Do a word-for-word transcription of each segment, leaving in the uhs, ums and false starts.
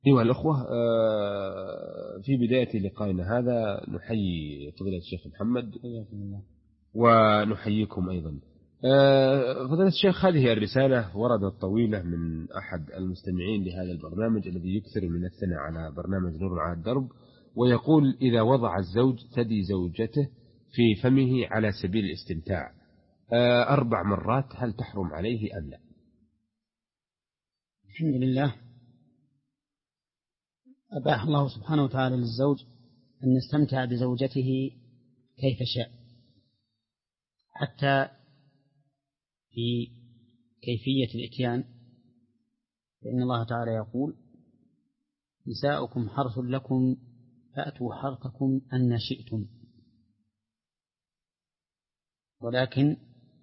أيها الأخوة، في بداية لقائنا هذا نحيي فضيلة الشيخ محمد ونحييكم أيضا. فضيلة الشيخ، هذه الرسالة وردت طويلة من أحد المستمعين لهذا البرنامج الذي يكثر من الثناء على برنامج نور على الدرب، ويقول: إذا وضع الزوج ثدي زوجته في فمه على سبيل الاستمتاع أربع مرات، هل تحرم عليه أم لا؟ الحمد لله، أباح الله سبحانه وتعالى للزوج أن يستمتع بزوجته كيف شاء، حتى في كيفية الإتيان، فإن الله تعالى يقول: نساؤكم حرث لكم فأتوا حرثكم أن شئتم. ولكن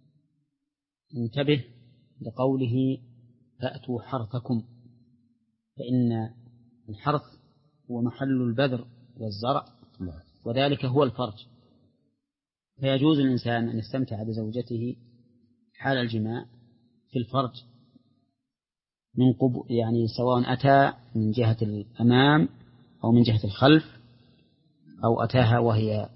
انتبه لقوله فأتوا حرثكم، فإن الحرث هو محل البذر والزرع، وذلك هو الفرج، فيجوز الإنسان أن يستمتع بزوجته حال الجماع في الفرج من قبل، يعني سواء أتى من جهة الأمام أو من جهة الخلف، أو أتاها وهي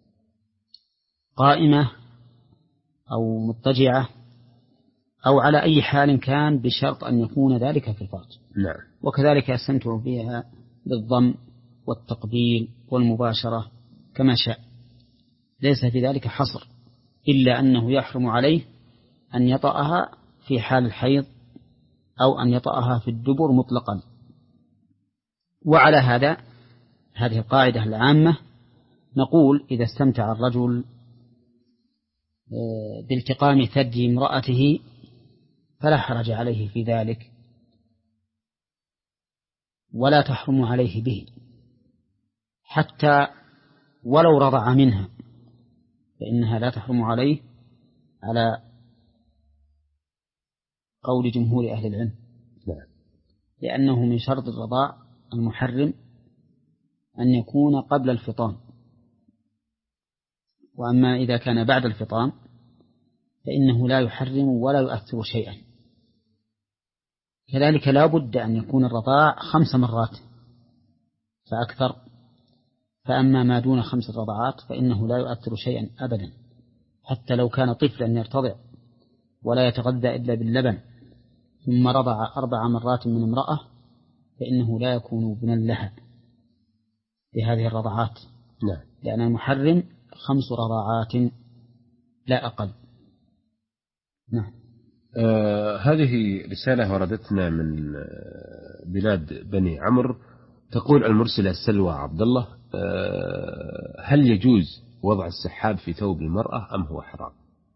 قائمة أو مضطجعة، أو على أي حال كان، بشرط أن يكون ذلك في الفرج. نعم. وكذلك يستمتع بها بالضم والتقبيل والمباشرة كما شاء، ليس في ذلك حصر، إلا أنه يحرم عليه أن يطأها في حال الحيض أو أن يطأها في الدبر مطلقا. وعلى هذا، هذه القاعدة العامة، نقول: إذا استمتع الرجل بالتقام ثدي امرأته فلا حرج عليه في ذلك، ولا تحرم عليه به، حتى ولو رضع منها فإنها لا تحرم عليه على قول جمهور أهل العلم، لأنه من شرط الرضاع المحرم أن يكون قبل الفطام، وأما إذا كان بعد الفطام فإنه لا يحرم ولا يؤثر شيئا. كذلك لا بد أن يكون الرضاع خمس مرات فأكثر، فأما ما دون خمس رضعات فإنه لا يؤثر شيئا أبدا، حتى لو كان طفلا يرتضع ولا يتغذى إلا باللبن ثم رضع أربع مرات من امرأة، فإنه لا يكون ابنا لها بهذه الرضعات. نعم. لأن المحرم خمس رضعات لا أقل. نعم. آه هذه رسالة وردتنا من بلاد بني عمرو، تقول المرسلة سلوى عبد الله: آه هل يجوز وضع السحاب في ثوب المرأة أم هو حرام؟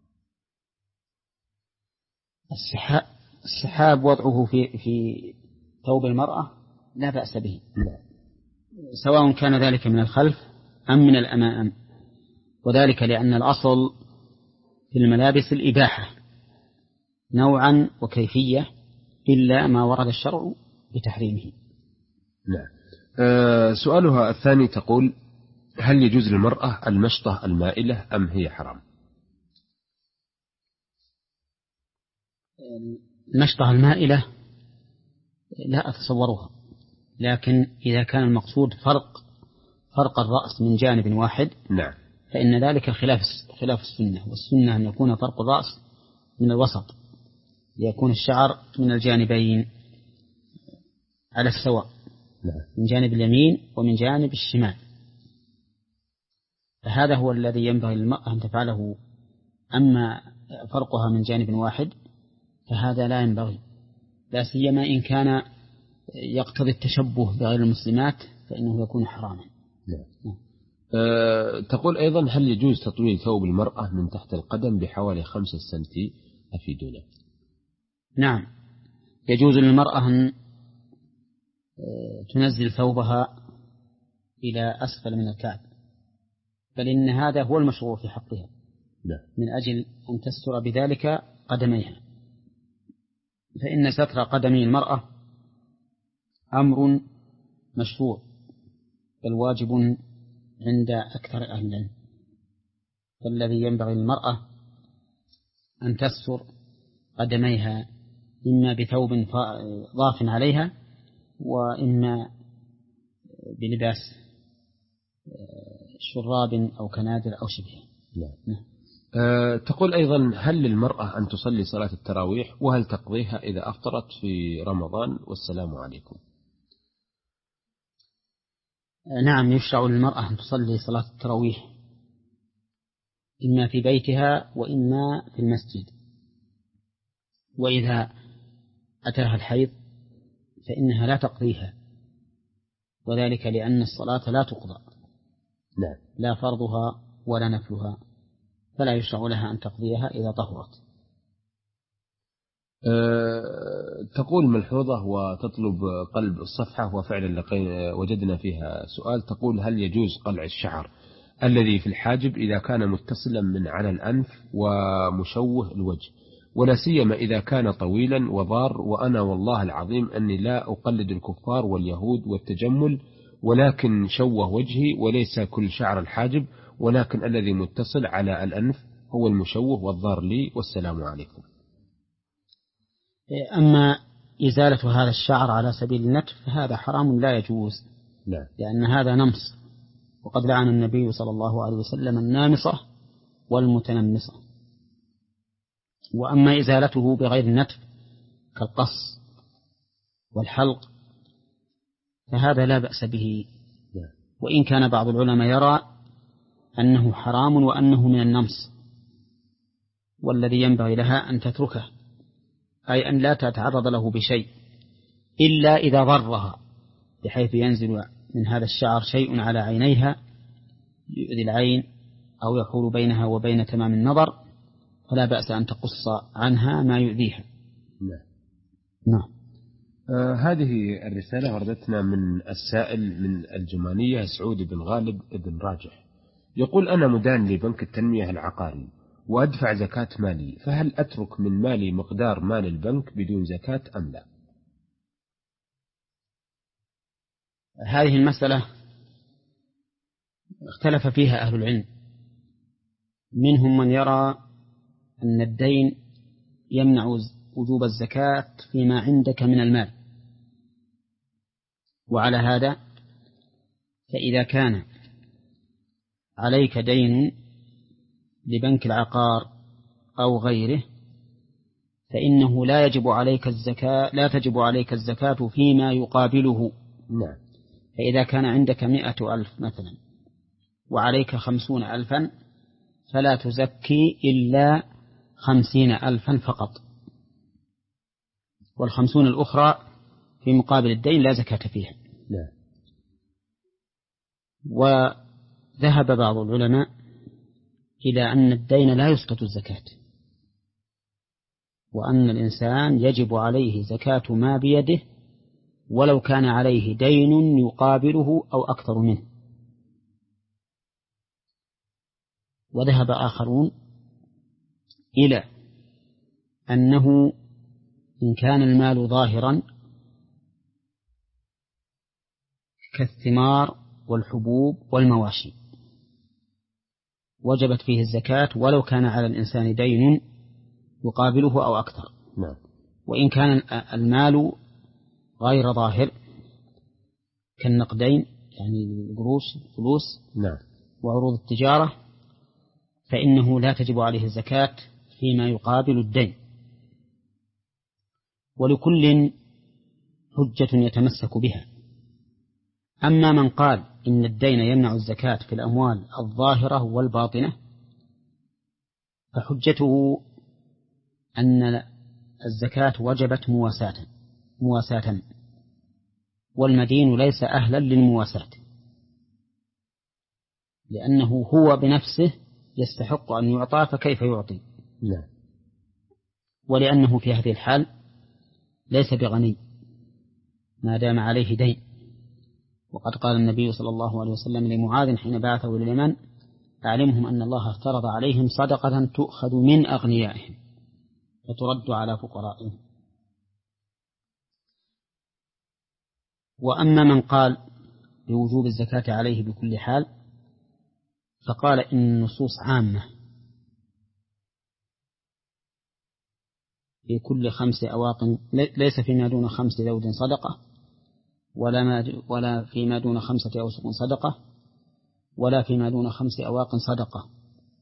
السحاب, السحاب وضعه في في ثوب المرأة لا بأس به، سواء كان ذلك من الخلف أم من الأمام، وذلك لأن الأصل في الملابس الإباحة نوعا وكيفية، إلا ما ورد الشرع بتحريمه. نعم. أه سؤالها الثاني تقول: هل يجوز للمرأة المشطة المائلة أم هي حرام؟ المشطة المائلة لا أتصورها، لكن إذا كان المقصود فرق فرق الرأس من جانب واحد، نعم، فإن ذلك خلاف خلاف السنة، والسنة أن يكون فرق الرأس من الوسط، ليكون الشعر من الجانبين على السواء، من جانب اليمين ومن جانب الشمال، فهذا هو الذي ينبغي للمرأة أن تفعله. أما فرقها من جانب واحد فهذا لا ينبغي، لا سيما إن كان يقتضي التشبه بغير المسلمات فإنه يكون حراما. نعم. أه تقول أيضا: هل يجوز تطويل ثوب المرأة من تحت القدم بحوالي خمسة سنتي؟ أفيدونا. نعم، يجوز للمرأة أن تنزل ثوبها إلى أسفل من الكعب، بل إن هذا هو المشروع في حقها، من أجل أن تستر بذلك قدميها، فإن ستر قدمي المرأة أمر مشروع بل واجب عند أكثر أهل العلم، فالذي ينبغي للمرأة أن تستر قدميها إما بثوب ضاف عليها وإما بلباس شراب أو كنادر أو شبهه. نعم. أه تقول أيضا: هل للمرأة أن تصلي صلاة التراويح، وهل تقضيها إذا أفطرت في رمضان؟ والسلام عليكم. نعم، يشرع للمرأة أن تصلي صلاة التراويح إما في بيتها وإما في المسجد، وإذا أتاها الحيض فإنها لا تقضيها، وذلك لأن الصلاة لا تقضى، لا, لا فرضها ولا نفلها، فلا يشرع لها أن تقضيها إذا طهرت. أه تقول ملحوظة وتطلب قلب الصفحة، وفعلا وجدنا فيها سؤال. تقول: هل يجوز قلع الشعر الذي في الحاجب إذا كان متصلا من على الأنف ومشوه الوجه، ولا سيما إذا كان طويلا وضار؟ وأنا والله العظيم أني لا أقلد الكفار واليهود والتجمل، ولكن شوه وجهي، وليس كل شعر الحاجب، ولكن الذي متصل على الأنف هو المشوه والضار لي، والسلام عليكم. أما إزالة هذا الشعر على سبيل النتف فهذا حرام لا يجوز، لا. لأن هذا نمص، وقد لعن النبي صلى الله عليه وسلم النامصة والمتنمصة. وأما إزالته بغير النتف كالقص والحلق فهذا لا بأس به، وإن كان بعض العلماء يرى أنه حرام وأنه من النمص، والذي ينبغي لها أن تتركه، أي أن لا تتعرض له بشيء إلا إذا ضرها، بحيث ينزل من هذا الشعر شيء على عينيها يؤذي العين أو يحول بينها وبين تمام النظر، فلا بأس أن تقص عنها ما يؤذيها. نعم. نعم. آه هذه الرسالة وردتنا من السائل من الجمانية سعود بن غالب بن راجح، يقول: أنا مدان لبنك التنمية العقاري وأدفع زكاة مالي، فهل أترك من مالي مقدار مال البنك بدون زكاة أم لا؟ هذه المسألة اختلف فيها أهل العلم، منهم من يرى أن الدين يمنع وجوب الزكاة فيما عندك من المال، وعلى هذا فإذا كان عليك دين لبنك العقار أو غيره فإنه لا يجب عليك الزكاة لا تجب عليك الزكاة فيما يقابله. نعم. فإذا كان عندك مئة ألف مثلا وعليك خمسون ألفا فلا تزكي إلا خمسين ألفا فقط، والخمسون الأخرى في مقابل الدين لا زكاة فيها. لا. وذهب بعض العلماء إلى أن الدين لا يسقط الزكاة، وأن الإنسان يجب عليه زكاة ما بيده ولو كان عليه دين يقابله أو أكثر منه. وذهب آخرون إلى أنه إن كان المال ظاهرا كالثمار والحبوب والمواشي وجبت فيه الزكاة ولو كان على الإنسان دين يقابله أو أكثر. نعم. وإن كان المال غير ظاهر كالنقدين يعني القروش فلوس نعم. وعروض التجارة فإنه لا تجب عليه الزكاة فيما يقابل الدين، ولكل حجة يتمسك بها. أما من قال إن الدين يمنع الزكاة في الأموال الظاهرة والباطنة فحجته أن الزكاة وجبت مواساة مواساة والمدين ليس أهلا للمواساة، لأنه هو بنفسه يستحق أن يعطى فكيف يعطي؟ لا. ولأنه في هذه الحال ليس بغني ما دام عليه دين. وقد قال النبي صلى الله عليه وسلم لمعاذ حين بعثه إلى اليمن: أعلمهم أن الله افترض عليهم صدقة تؤخذ من أغنيائهم فترد على فقرائهم. وأما من قال بوجوب الزكاة عليه بكل حال فقال إن النصوص عامة في كل خمس أواق، ليس فيما دون خمس ذود صدقة، ولا, ما ولا فيما دون خمسة أوسق صدقة ولا فيما دون خمس أواق صدقة.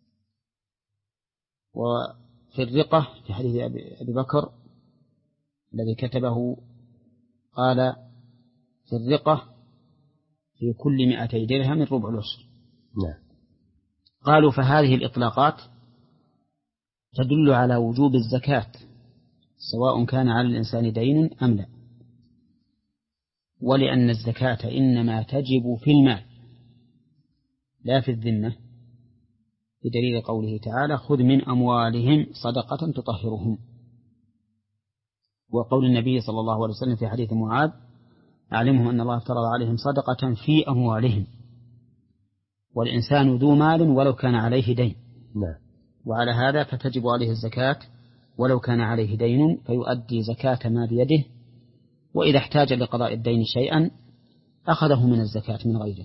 وفي الرقة في حديث أبي بكر الذي كتبه قال في الرقة في كل مئتي درهم ربع العشر. نعم. قالوا فهذه الإطلاقات تدل على وجوب الزكاة سواء كان على الإنسان دين أم لا، ولأن الزكاة إنما تجب في المال لا في الذمة، بدليل قوله تعالى خذ من أموالهم صدقة تطهرهم، وقول النبي صلى الله عليه وسلم في حديث معاذ أعلمهم أن الله افترض عليهم صدقة في أموالهم، والإنسان ذو مال ولو كان عليه دين. نعم. وعلى هذا فتجب عليه الزكاة ولو كان عليه دين فيؤدي زكاة ما بيده، وإذا احتاج لقضاء الدين شيئا أخذه من الزكاة من غيره.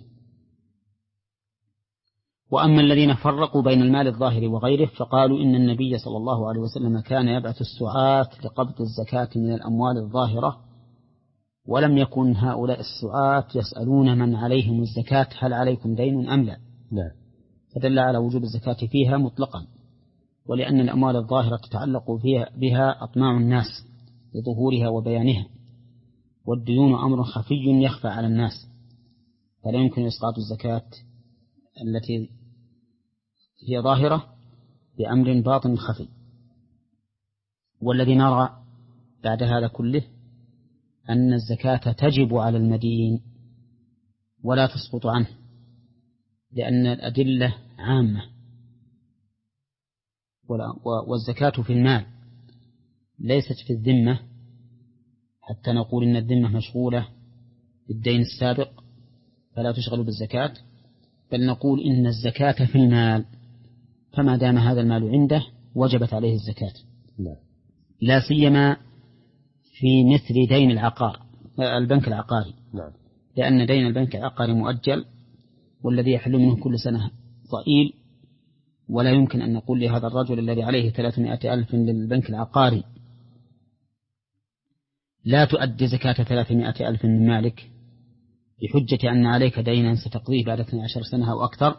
وأما الذين فرقوا بين المال الظاهر وغيره فقالوا إن النبي صلى الله عليه وسلم كان يبعث السعاة لقبض الزكاة من الأموال الظاهرة، ولم يكن هؤلاء السعاة يسألون من عليهم الزكاة هل عليكم دين أم لا. لا. فدل على وجوب الزكاة فيها مطلقا، ولأن الأموال الظاهرة تتعلق فيها بها أطماع الناس لظهورها وبيانها، والديون أمر خفي يخفى على الناس، فلا يمكن إسقاط الزكاة التي هي ظاهرة بأمر باطن خفي. والذي نرى بعد هذا كله أن الزكاة تجب على المدين ولا تسقط عنه، لأن الأدلة عامة، والزكاة في المال ليست في الذمة حتى نقول إن الذمة مشغولة بالدين السابق فلا تشغل بالزكاة، بل نقول إن الزكاة في المال، فما دام هذا المال عنده وجبت عليه الزكاة. لا, لا سيما في مثل دين العقار البنك العقاري. لا. لأن دين البنك العقاري مؤجل، والذي يحل منه كل سنة ضئيل، ولا يمكن أن نقول لهذا الرجل الذي عليه ثلاثمائة ألف للبنك العقاري لا تؤدي زكاة ثلاثمائة ألف من مالك بحجة أن عليك دينا ستقضيه بعد اثنتي عشرة سنة أو أكثر،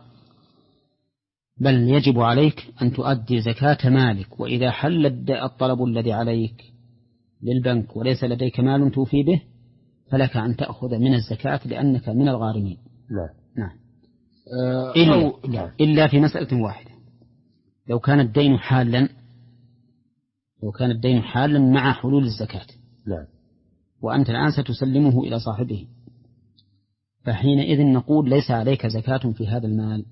بل يجب عليك أن تؤدي زكاة مالك. وإذا حل الطلب الذي عليك للبنك وليس لديك مال توفي به فلك أن تأخذ من الزكاة لأنك من الغارمين. لا. نعم. آه إلا, لا. إلا في مسألة واحدة، لو كان الدين حالا لو كان الدين حالا مع حلول الزكاة. لا. وأنت الآن ستسلمه إلى صاحبه، فحينئذ نقول ليس عليك زكاة في هذا المال،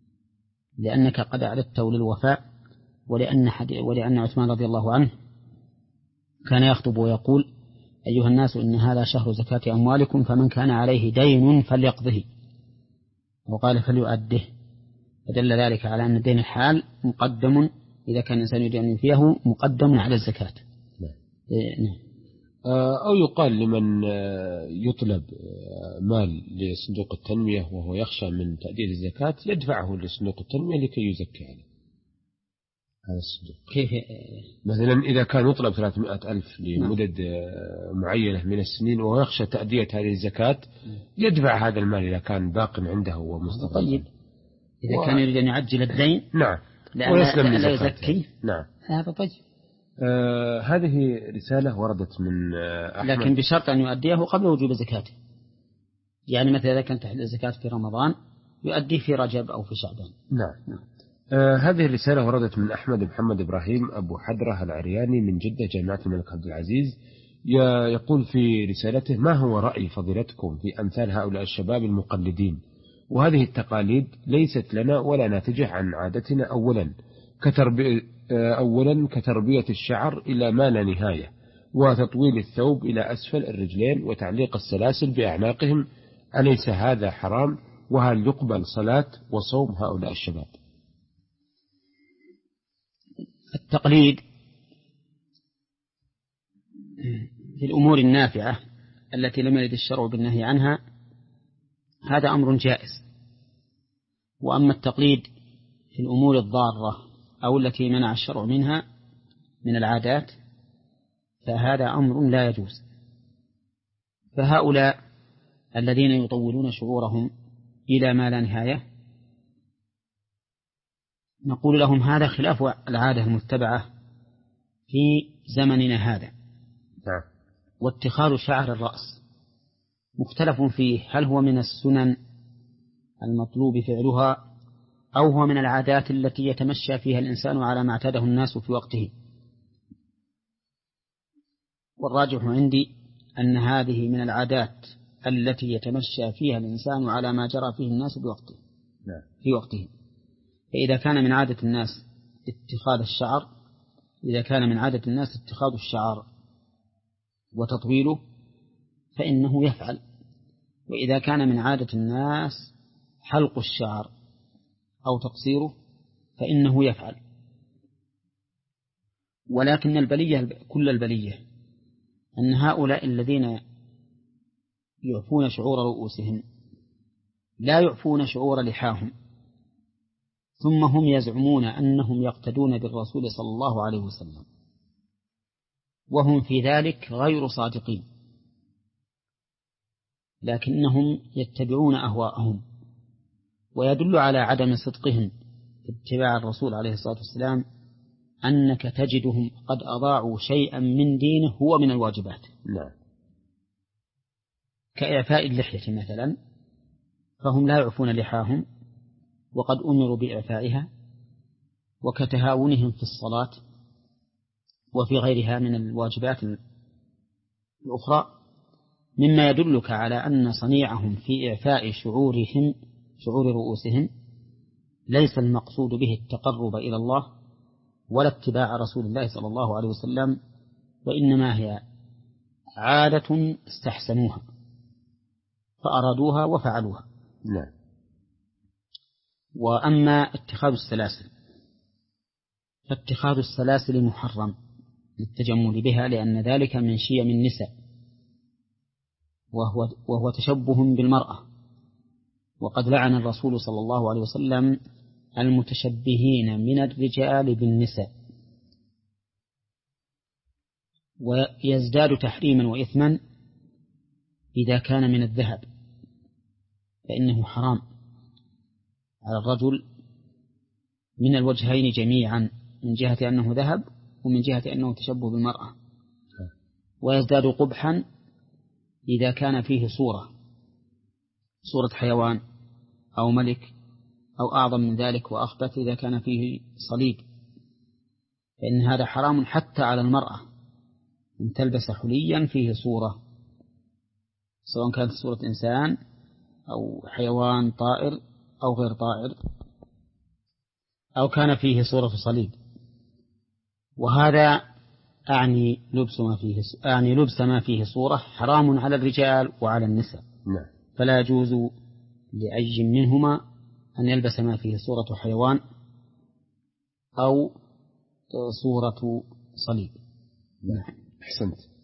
لأنك قد أعددته للوفاء، ولأن, ولأن عثمان رضي الله عنه كان يخطب ويقول أيها الناس إن هذا شهر زكاة أموالكم فمن كان عليه دين فليقضه، وقال فليؤده، فدل ذلك على أن الدين الحال مقدم إذا كان الإنسان يريد أن ينفيه مقدم على الزكاة. نعم. أو يقال لمن يطلب مال لصندوق التنمية وهو يخشى من تأدية الزكاة يدفعه لصندوق التنمية لكي يزكي عليه هذا الصندوق. كيف؟ مثلا إذا كان يطلب ثلاثمائة ألف لمدد معينة من السنين وهو يخشى تأدية هذه الزكاة يدفع هذا المال إذا كان باق عنده ومستقر. طيب إذا و... كان يريد أن يعجل الدين نعم ويسلم لا يزكي. نعم. هذا طيب. آه هذه رسالة وردت من آه أحمد، لكن بشرط أن يؤديه قبل وجوب زكاته. يعني مثلا إذا كانت تحل الزكاة في رمضان يؤديه في رجب أو في شعبان. نعم, نعم. آه هذه الرسالة وردت من أحمد محمد إبراهيم أبو حدرة العرياني من جدة جامعة الملك عبد العزيز. يقول في رسالته: ما هو رأي فضيلتكم في أمثال هؤلاء الشباب المقلدين؟ وهذه التقاليد ليست لنا ولا ناتجة عن عادتنا، أولا كتربية أولا كتربية الشعر إلى ما لا نهاية، وتطويل الثوب إلى أسفل الرجلين، وتعليق السلاسل بأعناقهم. أليس هذا حرام؟ وهل يقبل صلاة وصوم هؤلاء الشباب؟ التقليد في الأمور النافعة التي لم يرد الشرع بالنهي عنها هذا أمر جائز، وأما التقليد في الأمور الضارة أو التي منع الشرع منها من العادات فهذا أمر لا يجوز. فهؤلاء الذين يطولون شعورهم إلى ما لا نهاية، نقول لهم هذا خلاف العادة المتبعة في زمننا هذا. واتخاذ شعر الرأس مختلف فيه، هل هو من السنن المطلوب فعلها أو هو من العادات التي يتمشى فيها الإنسان على ما اعتاده الناس في وقته. والراجح عندي أن هذه من العادات التي يتمشى فيها الإنسان على ما جرى فيه الناس بوقته في وقته. فإذا كان من عادة الناس اتخاذ الشعر إذا كان من عادة الناس اتخاذ الشعر وتطويله فإنه يفعل، وإذا كان من عادة الناس حلق الشعر أو تقصيره فإنه يفعل. ولكن البلية كل البلية أن هؤلاء الذين يعفون شعور رؤوسهم لا يعفون شعور لحاهم، ثم هم يزعمون أنهم يقتدون بالرسول صلى الله عليه وسلم، وهم في ذلك غير صادقين، لكنهم يتبعون أهواءهم. ويدل على عدم صدقهم في اتباع الرسول عليه الصلاة والسلام أنك تجدهم قد أضاعوا شيئا من دينه هو من الواجبات. لا. كإعفاء اللحية مثلا، فهم لا يعفون لحاهم وقد أمروا بإعفائها، وكتهاونهم في الصلاة وفي غيرها من الواجبات الأخرى، مما يدلك على أن صنيعهم في إعفاء شعورهم شعور رؤوسهم ليس المقصود به التقرب إلى الله ولا اتباع رسول الله صلى الله عليه وسلم، وإنما هي عادة استحسنوها فأرادوها وفعلوها. لا. وأما اتخاذ السلاسل فاتخاذ السلاسل محرم للتجمل بها، لأن ذلك من شيم النساء، وهو, وهو تشبه بالمرأة. وقد لعن الرسول صلى الله عليه وسلم المتشبهين من الرجال بالنساء. ويزداد تحريما وإثما إذا كان من الذهب، فإنه حرام على الرجل من الوجهين جميعا، من جهة أنه ذهب ومن جهة أنه تشبه بالمرأة. ويزداد قبحا إذا كان فيه صورة صورة حيوان أو ملك أو أعظم من ذلك وأخبث إذا كان فيه صليب، فإن هذا حرام حتى على المرأة أن تلبس حليا فيه صورة، سواء كانت صورة إنسان أو حيوان طائر أو غير طائر، أو كان فيه صورة صليب. وهذا أعني لبس ما فيه أعني لبس ما فيه صورة حرام على الرجال وعلى النساء. نعم. فلا يجوز لأي منهما أن يلبس ما فيه صورة حيوان أو صورة صليب. نعم. أحسنت.